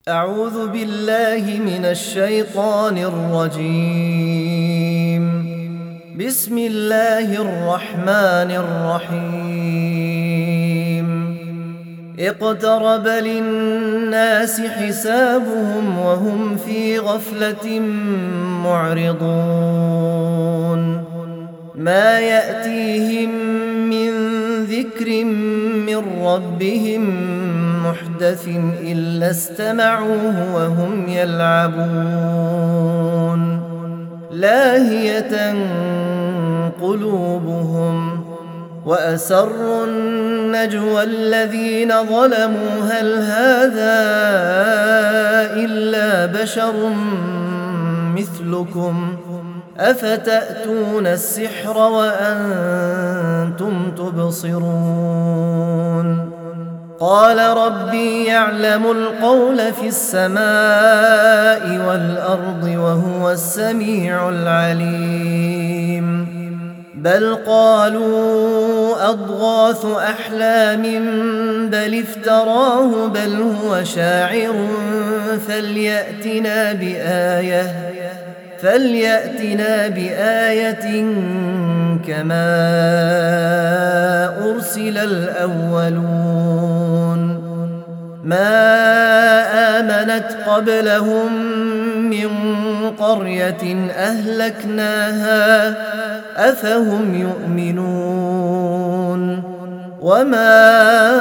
أعوذ بالله من الشيطان الرجيم. بسم الله الرحمن الرحيم. اقترب للناس حسابهم وهم في غفلة معرضون. ما يأتيهم من ذكر من ربهم محدث إلا استمعوه وهم يلعبون. لاهية قلوبهم وأسروا النجوى الذين ظلموا هل هذا إلا بشر مثلكم أفتأتون السحر وأنتم تبصرون. قال ربي يعلم القول في السماء والأرض وهو السميع العليم. بل قالوا أضغاث أحلام بل افتراه بل هو شاعر فليأتنا بآية كما أرسل الأولون. ما آمنت قبلهم من قرية أهلكناها أفهم يؤمنون. وما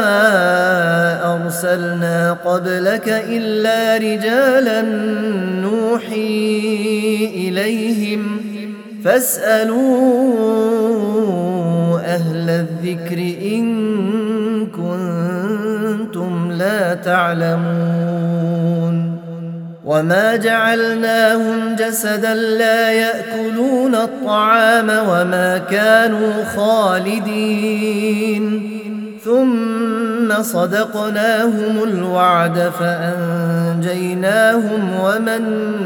أرسلنا قبلك إلا رجالا نوحي إليهم فاسألوا أهل الذكر إن كنتم لا تعلمون. وما جعلناهم جسدا لا يأكلون الطعام وما كانوا خالدين ثم صدقناهم الوعد فأنجيناهم ومن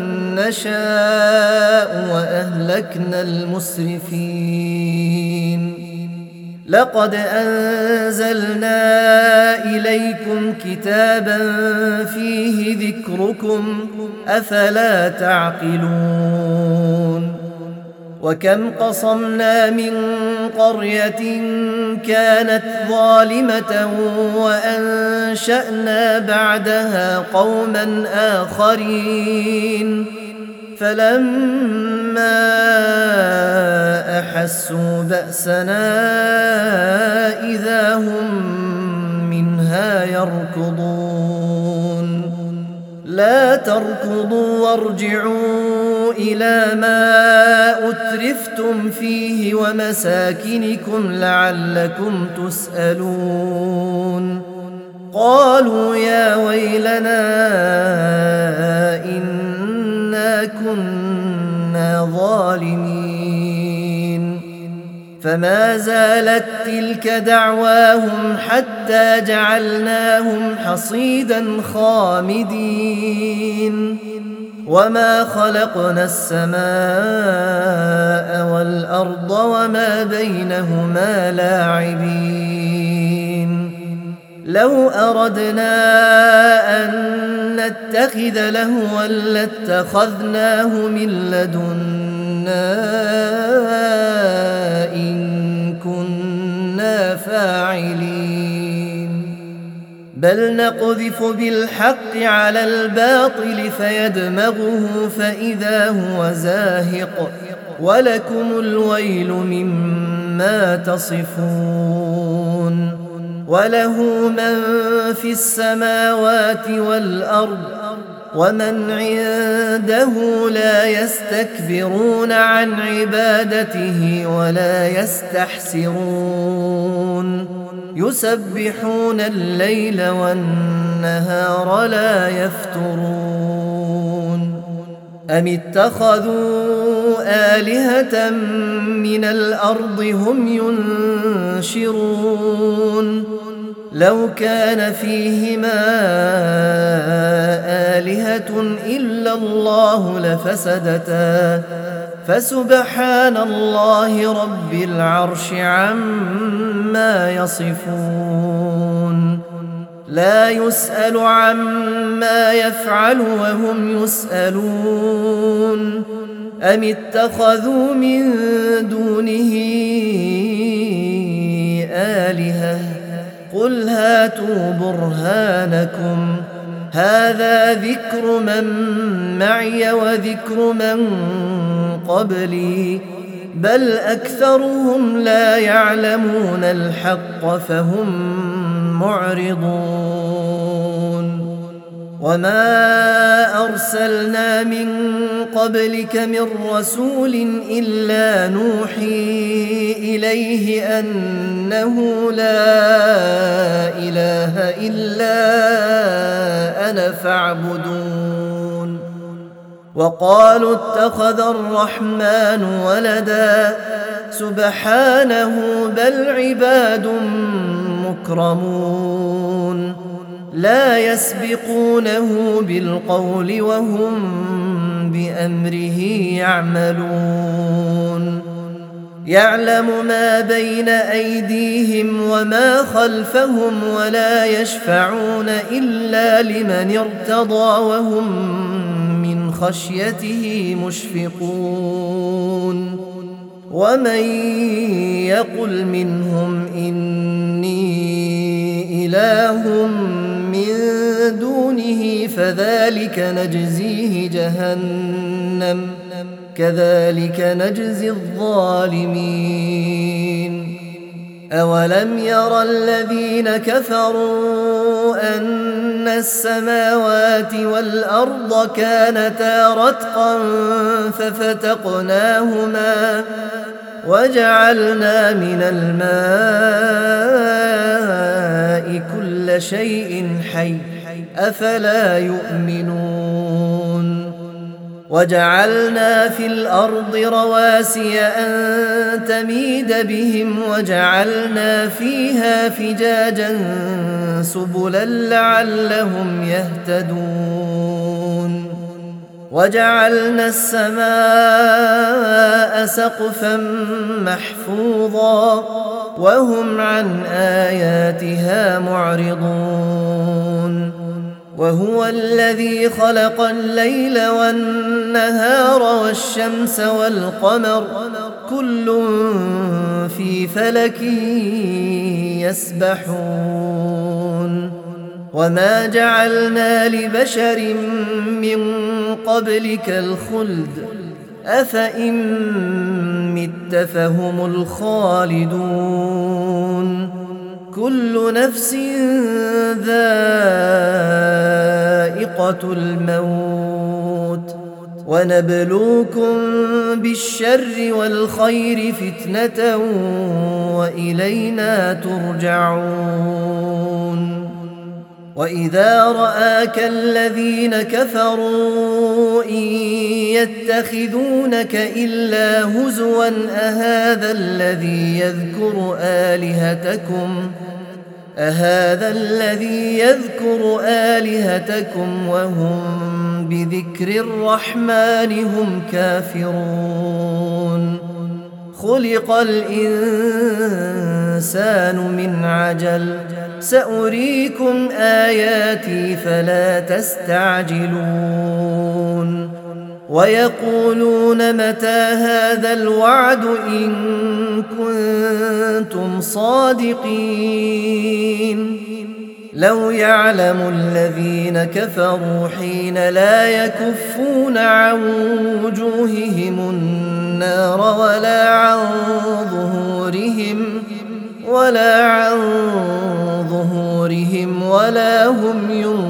نشاء وأهلكنا المسرفين. لقد أنزلنا إليكم كتابا فيه ذكركم أفلا تعقلون. وكم قصمنا من قرية كانت ظالمة وأنشأنا بعدها قوما آخرين فلما أحسوا بأسنا إذا هم منها يركضون. لا تركضوا وارجعوا إلى ما أترفتم فيه ومساكنكم لعلكم تسألون. قالوا يا ويلنا إنا كنا ظالمين. فما زالت تلك دعواهم حتى جعلناهم حصيدا خامدين. وما خلقنا السماء والأرض وما بينهما لاعبين. لو أردنا أن نتخذ لهوا لاتخذناه من لدنا إن كنا فاعلين. بل نقذف بالحق على الباطل فيدمغه فإذا هو زاهق ولكم الويل مما تصفون. وله من في السماوات والأرض ومن عنده لا يستكبرون عن عبادته ولا يستحسرون. يسبحون الليل والنهار لا يفترون. أم اتخذوا آلهة من الأرض هم ينشرون. لو كان فيهما آلهة إلا الله لفسدتا فسبحان الله رب العرش عما يصفون. لا يسأل عما يفعل وهم يسألون أم اتخذوا من دونه آلهة قل هاتوا برهانكم هذا ذكر من معي وذكر من قبلي بل أكثرهم لا يعلمون الحق فهم معرضون وما أرسلنا من قبلك من رسول إلا نوحي إليه أنه لا إله إلا أنا فاعبدون وقالوا اتخذ الرحمن ولدا سبحانه بل عباد مكرمون لا يسبقونه بالقول وهم بأمره يعملون يعلم ما بين أيديهم وما خلفهم ولا يشفعون إلا لمن ارتضى وهم من خشيته مشفقون ومن يقل منهم إني إله من دونه فذلك نجزيه جهنم كذلك نجزي الظالمين أولم ير الذين كفروا أن السماوات والأرض كانتا رتقا ففتقناهما وجعلنا من الماء كل شيء حي أفلا يؤمنون وجعلنا في الأرض رواسي أن تميد بهم وجعلنا فيها فجاجا سبلا لعلهم يهتدون وجعلنا السماء سقفا محفوظا وهم عن آياتها معرضون وهو الذي خلق الليل والنهار والشمس والقمر كل في فلك يسبحون وما جعلنا لبشر من قبلك الخلد أفإن مت فهم الخالدون كل نفس ذائقة الموت ونبلوكم بالشر والخير فتنة وإلينا ترجعون وإذا رآك الذين كفروا إن يتخذونك إلا هزوا أهذا الذي يذكر آلهتكم وهم بذكر الرحمن هم كافرون خلق الإنسان من عجل سأريكم آياتي فلا تستعجلون ويقولون متى هذا الوعد إن كنتم صادقين لو يعلم الذين كفروا حين لا يكفون عن وجوههم النار ولا عن ظهورهم ولا هم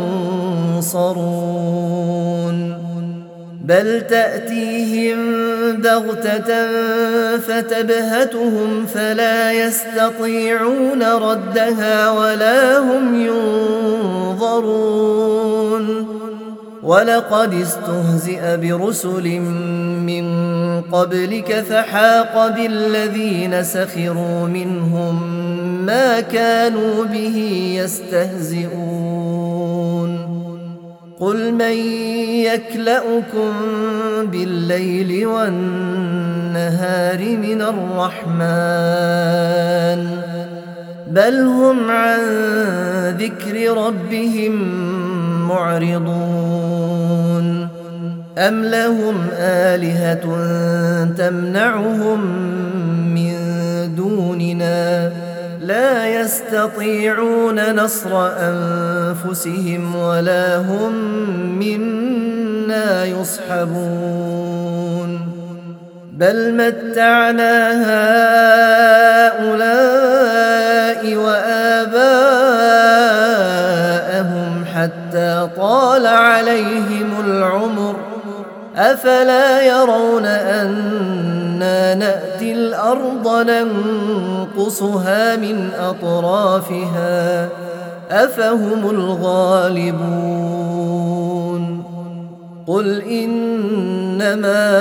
ينصرون بل تأتيهم بغتة فتبهتهم فلا يستطيعون ردها ولا هم ينظرون ولقد استهزئ برسل من قبلك فحاق بالذين سخروا منهم ما كانوا به يستهزئون قل من يكلؤكم بالليل والنهار من الرحمن بل هم عن ذكر ربهم معرضون أم لهم آلهة تمنعهم من دوننا لا يستطيعون نصر أنفسهم ولا هم منا يصحبون بل متعنا هؤلاء وآباءهم حتى طال عليهم العمر أفلا يرون أنا نأتي الأرض ننقصها من أطرافها أفهم الغالبون قل إنما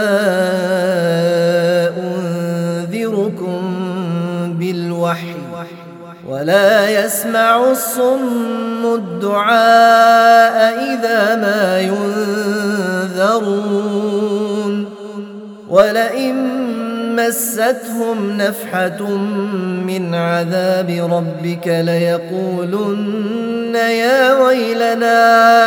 أنذركم بالوحي ولا يسمع الصم الدعاء إذا ما ينذرون ولئن مستهم نفحة من عذاب ربك ليقولن يا ويلنا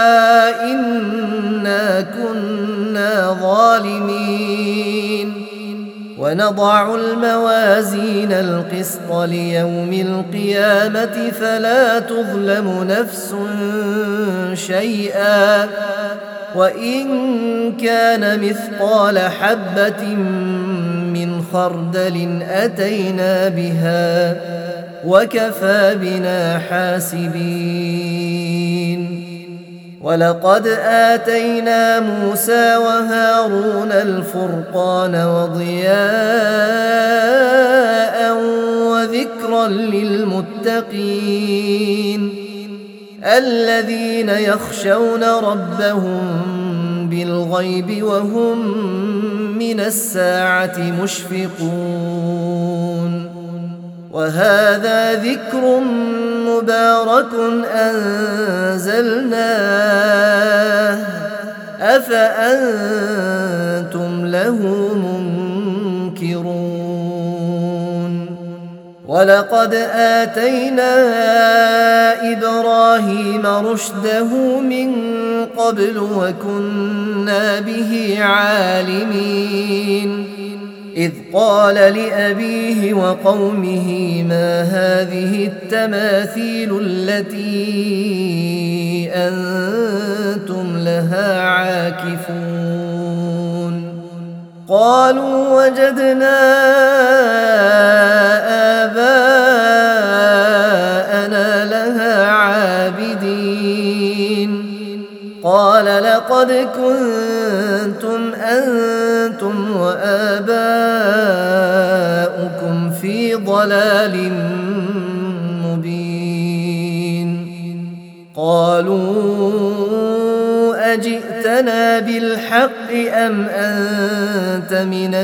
إنا كنا ظالمين ونضع الموازين القسط ليوم القيامة فلا تظلم نفس شيئا وإن كان مثقال حبة من خردل أتينا بها وكفى بنا حاسبين ولقد آتينا موسى وهارون الفرقان وضياء وذكرا للمتقين الذين يخشون ربهم بالغيب وهم من الساعة مشفقون وهذا ذكر مبارك أنزلناه أفأنتم له منكرون ولقد آتينا إبراهيم رشده من قبل وكنا به عالمين إذ قال لأبيه وقومه ما هذه التماثيل التي أنتم لها عاكفون قالوا وجدنا آباءنا لها عابدين قال لقد كنتم أنتم وآباؤكم في ضلال مبين قالوا أجئتنا بالحق أم أنت من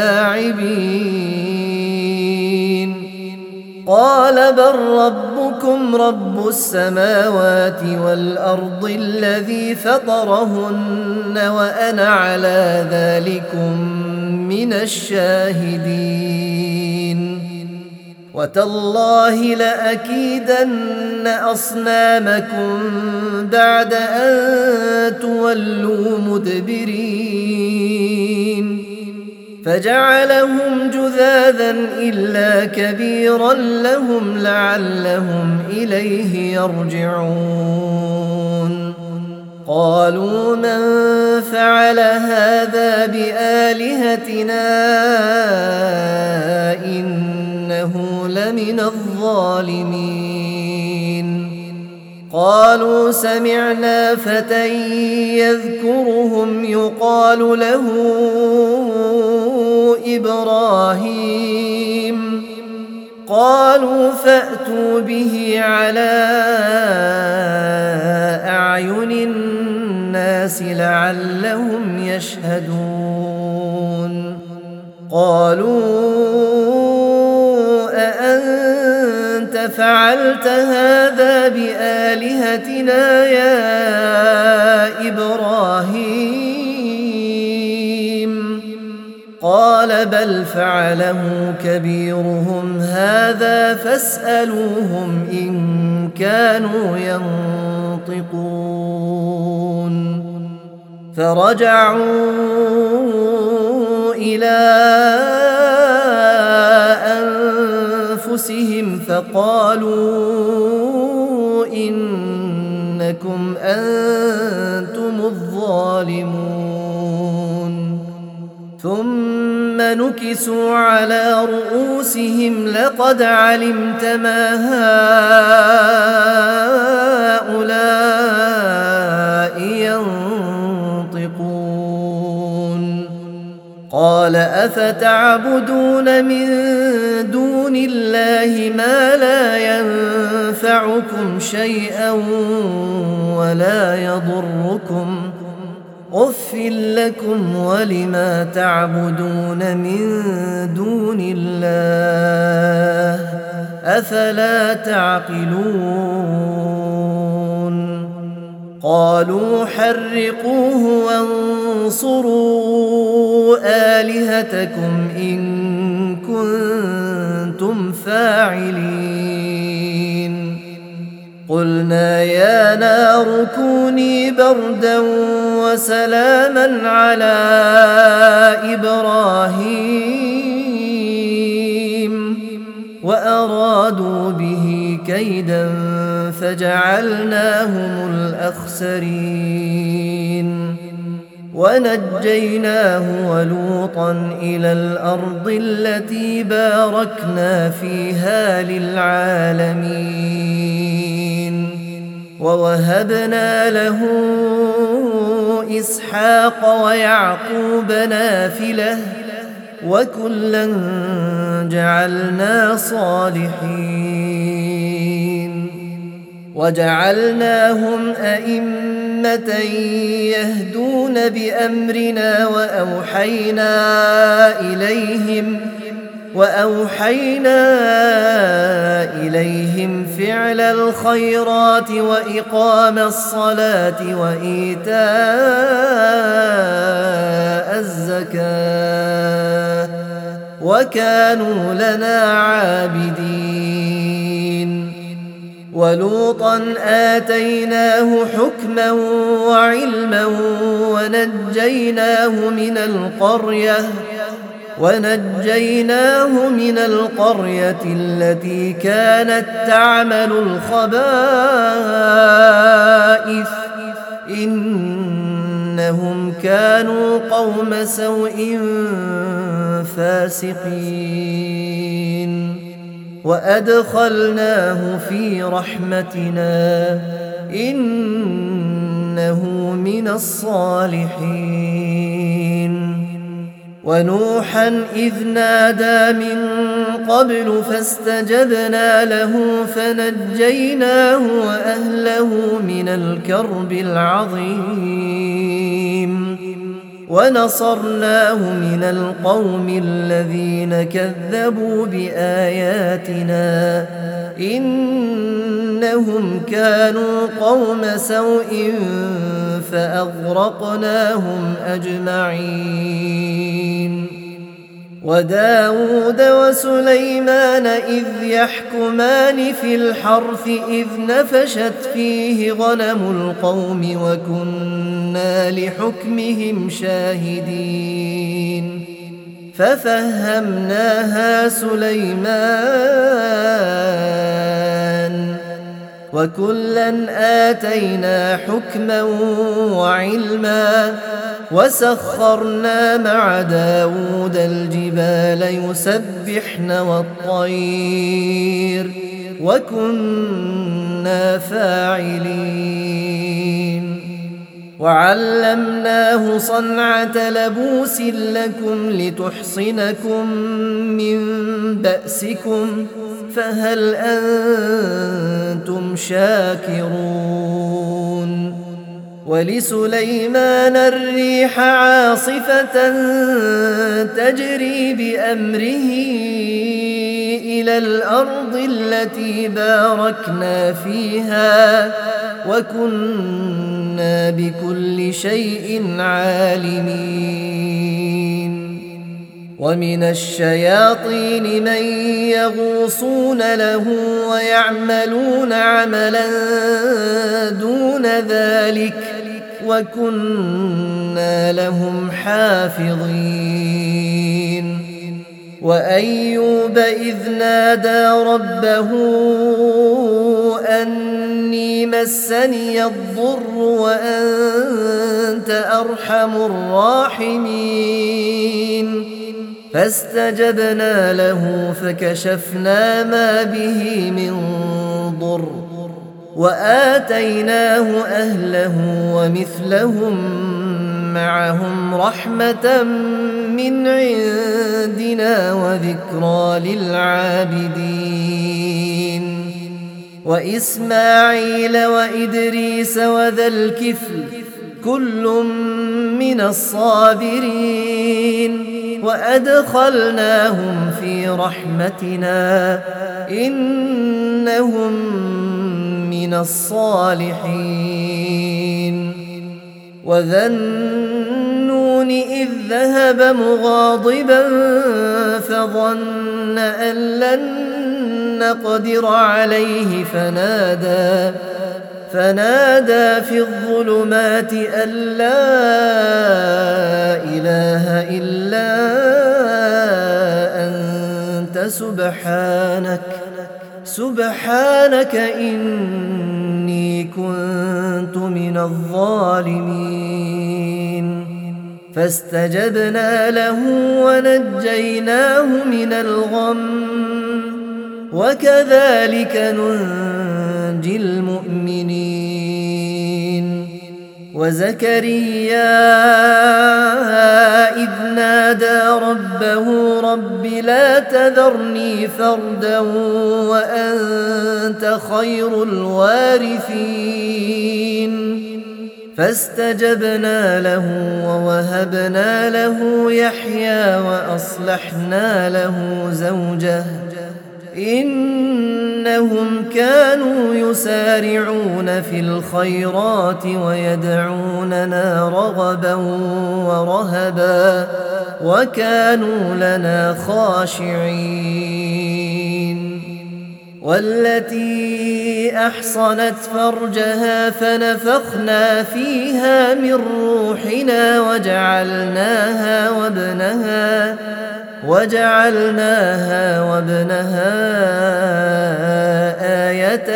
اللاعبين قال بل ربكم رب السماوات والأرض الذي فطرهن وأنا على ذلكم من الشاهدين وتالله لأكيدن أصنامكم بعد أن تولوا مدبرين فجعلهم جذاذا إلا كبيرا لهم لعلهم إليه يرجعون قالوا من فعل هذا بآلهتنا إنه لمن الظالمين قالوا سمعنا فتى يذكرهم يقال له إبراهيم قالوا فأتوا به على أعين الناس لعلهم يشهدون قالوا أأنت فعلت هذا بآلهتنا يا إبراهيم قال بل فعله كبيرهم هذا فاسألوهم إن كانوا ينطقون فرجعوا إلى أنفسهم فقالوا إنكم أنتم الظالمون ثم نكسوا على رؤوسهم لقد علمت ما هؤلاء ينطقون قال أفتعبدون من دون الله ما لا ينفعكم شيئا ولا يضركم أف لكم ولما تعبدون من دون الله أفلا تعقلون قالوا حرقوه وانصروا آلهتكم إن كنتم فاعلين قلنا يا نار كوني بردا وسلاما على إبراهيم وأرادوا به كيدا فجعلناهم الأخسرين ونجيناه ولوطا إلى الأرض التي باركنا فيها للعالمين ووهبنا له إسحاق ويعقوب نافلة وكلا جعلنا صالحين وجعلناهم أئمة يهدون بأمرنا وأوحينا إليهم فعل الخيرات وإقام الصلاة وإيتاء الزكاة وكانوا لنا عابدين ولوطا آتيناه حكما وعلما ونجيناه من القرية التي كانت تعمل الخبائث إنهم كانوا قوم سوء فاسقين وأدخلناه في رحمتنا إنه من الصالحين ونوحا إذ نادى من قبل فاستجبنا له فنجيناه وأهله من الكرب العظيم ونصرناه من القوم الذين كذبوا بآياتنا إنهم كانوا قوم سوء فأغرقناهم أجمعين وداود وسليمان إذ يحكمان في الحرث إذ نفشت فيه غنم القوم وكنا لحكمهم شاهدين ففهمناها سليمان وكلا آتينا حكما وعلما وسخرنا مع داود الجبال يسبحن والطير وكنا فاعلين وعلمناه صنعة لبوس لكم لتحصنكم من بأسكم فهل أنتم شاكرون ولسليمان الريح عاصفة تجري بأمره إلى الأرض التي باركنا فيها وكنا بكل شيء عالمين ومن الشياطين من يغوصون له ويعملون عملا دون ذلك وكنا لهم حافظين وأيوب إذ نادى ربه أني مسني الضر وأنت أرحم الراحمين فاستجبنا له فكشفنا ما به من ضر وآتيناه أهله ومثلهم معهم رحمة من عندنا وذكرى للعابدين وإسماعيل وإدريس وذا الكفل كل من الصابرين وأدخلناهم في رحمتنا إنهم من الصالحين وذا النون إذ ذهب مغاضبا فظن أن لن نقدر عليه فنادى في الظلمات أن لا إله إلا أنت سبحانك إني كنت من الظالمين فاستجبنا له ونجيناه من الغم وكذلك ننجي المؤمنين وزكريا إذ نادى ربه رب لا تذرني فردا وأنت خير الوارثين فاستجبنا له ووهبنا له يحيى وأصلحنا له زوجه إنهم كانوا يسارعون في الخيرات ويدعوننا رغبا ورهبا وكانوا لنا خاشعين والتي أحصنت فرجها فنفخنا فيها من روحنا وجعلناها وابنها آية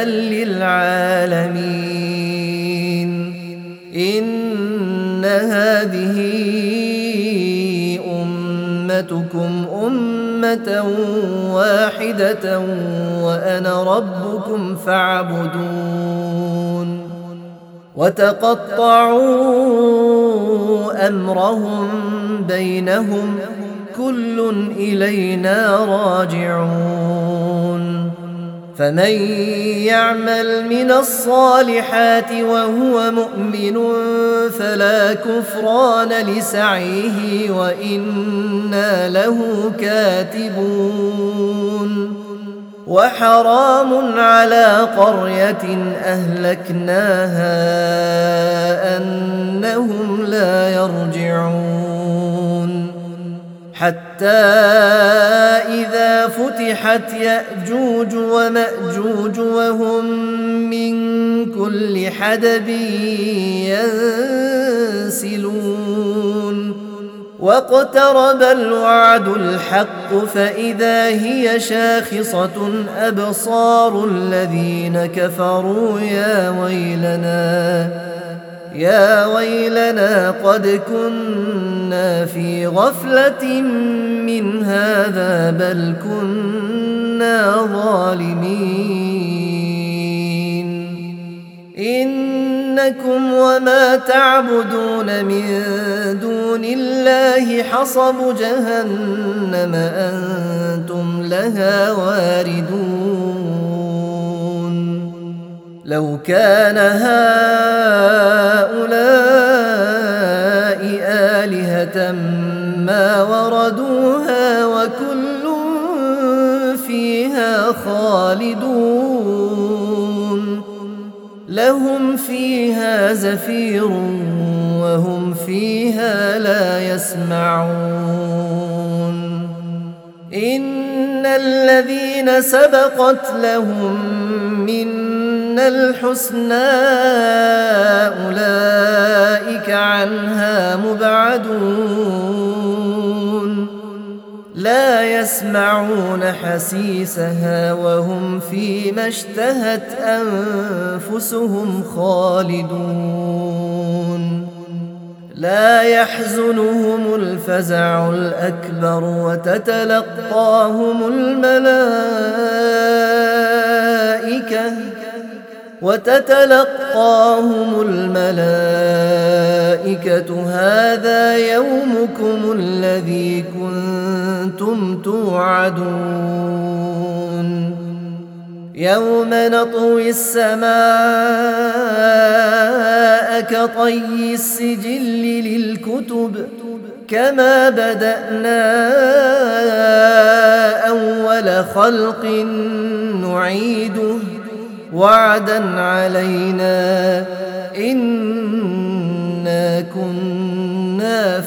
للعالمين إن هذه أمتكم أمة واحدة وأنا ربكم فاعبدون وتقطعوا أمرهم بينهم كل إلينا راجعون فمن يعمل من الصالحات وهو مؤمن فلا كفران لسعيه وإنا له كاتبون وحرام على قرية أهلكناها أنهم لا يرجعون حتى إذا فتحت يأجوج ومأجوج وهم من كل حدب ينسلون واقترب الوعد الحق فإذا هي شاخصة أبصار الذين كفروا يا ويلنا قد كنا في غفلة من هذا بل كنا ظالمين إنكم وما تعبدون من دون الله حصب جهنم أنتم لها واردون لو كان هؤلاء آلهة ما وردوها وكل فيها خالدون لهم فيها زفير وهم فيها لا يسمعون الذين سبقت لهم منا الحسنى أولئك عنها مبعدون لا يسمعون حسيسها وهم فيما اشتهت أنفسهم خالدون لا يحزنهم الفزع الأكبر وتتلقاهم الملائكة هذا يومكم الذي كنتم توعدون يوم نطوي السماء كطي السجل للكتب كما بدأنا أول خلق نعيده وعدا علينا إنا كنا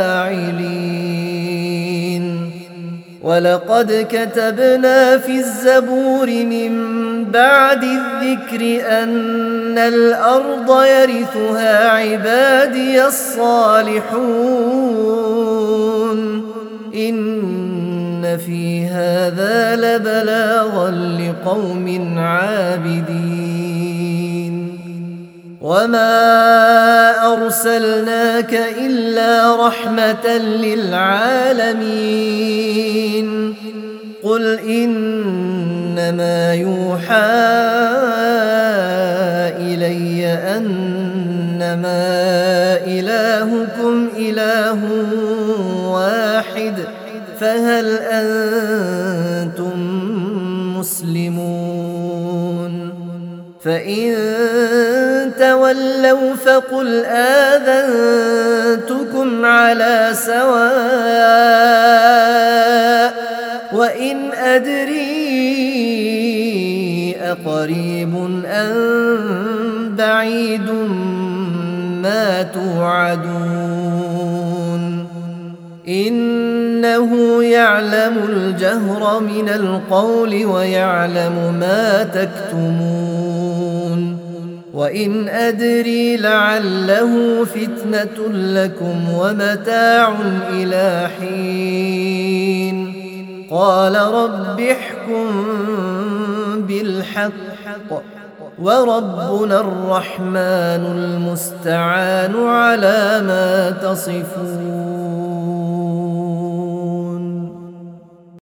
فاعلين ولقد كتبنا في الزبور من بعد الذكر أن الأرض يرثها عبادي الصالحون إن في هذا لبلاغا لقوم عابدين وما أرسلناك إلا رحمة للعالمين قل إنما يوحى إلي أنما إلهكم إله واحد فهل أنتم مسلمون فإن تولوا فقل آذنتكم على سواء وإن أدري أقريب أم بعيد ما توعدون إنه يعلم الجهر من القول ويعلم ما تكتمون وإن أدري لعله فتنة لكم ومتاع إلى حين قال رب احكم بالحق وربنا الرحمن المستعان على ما تصفون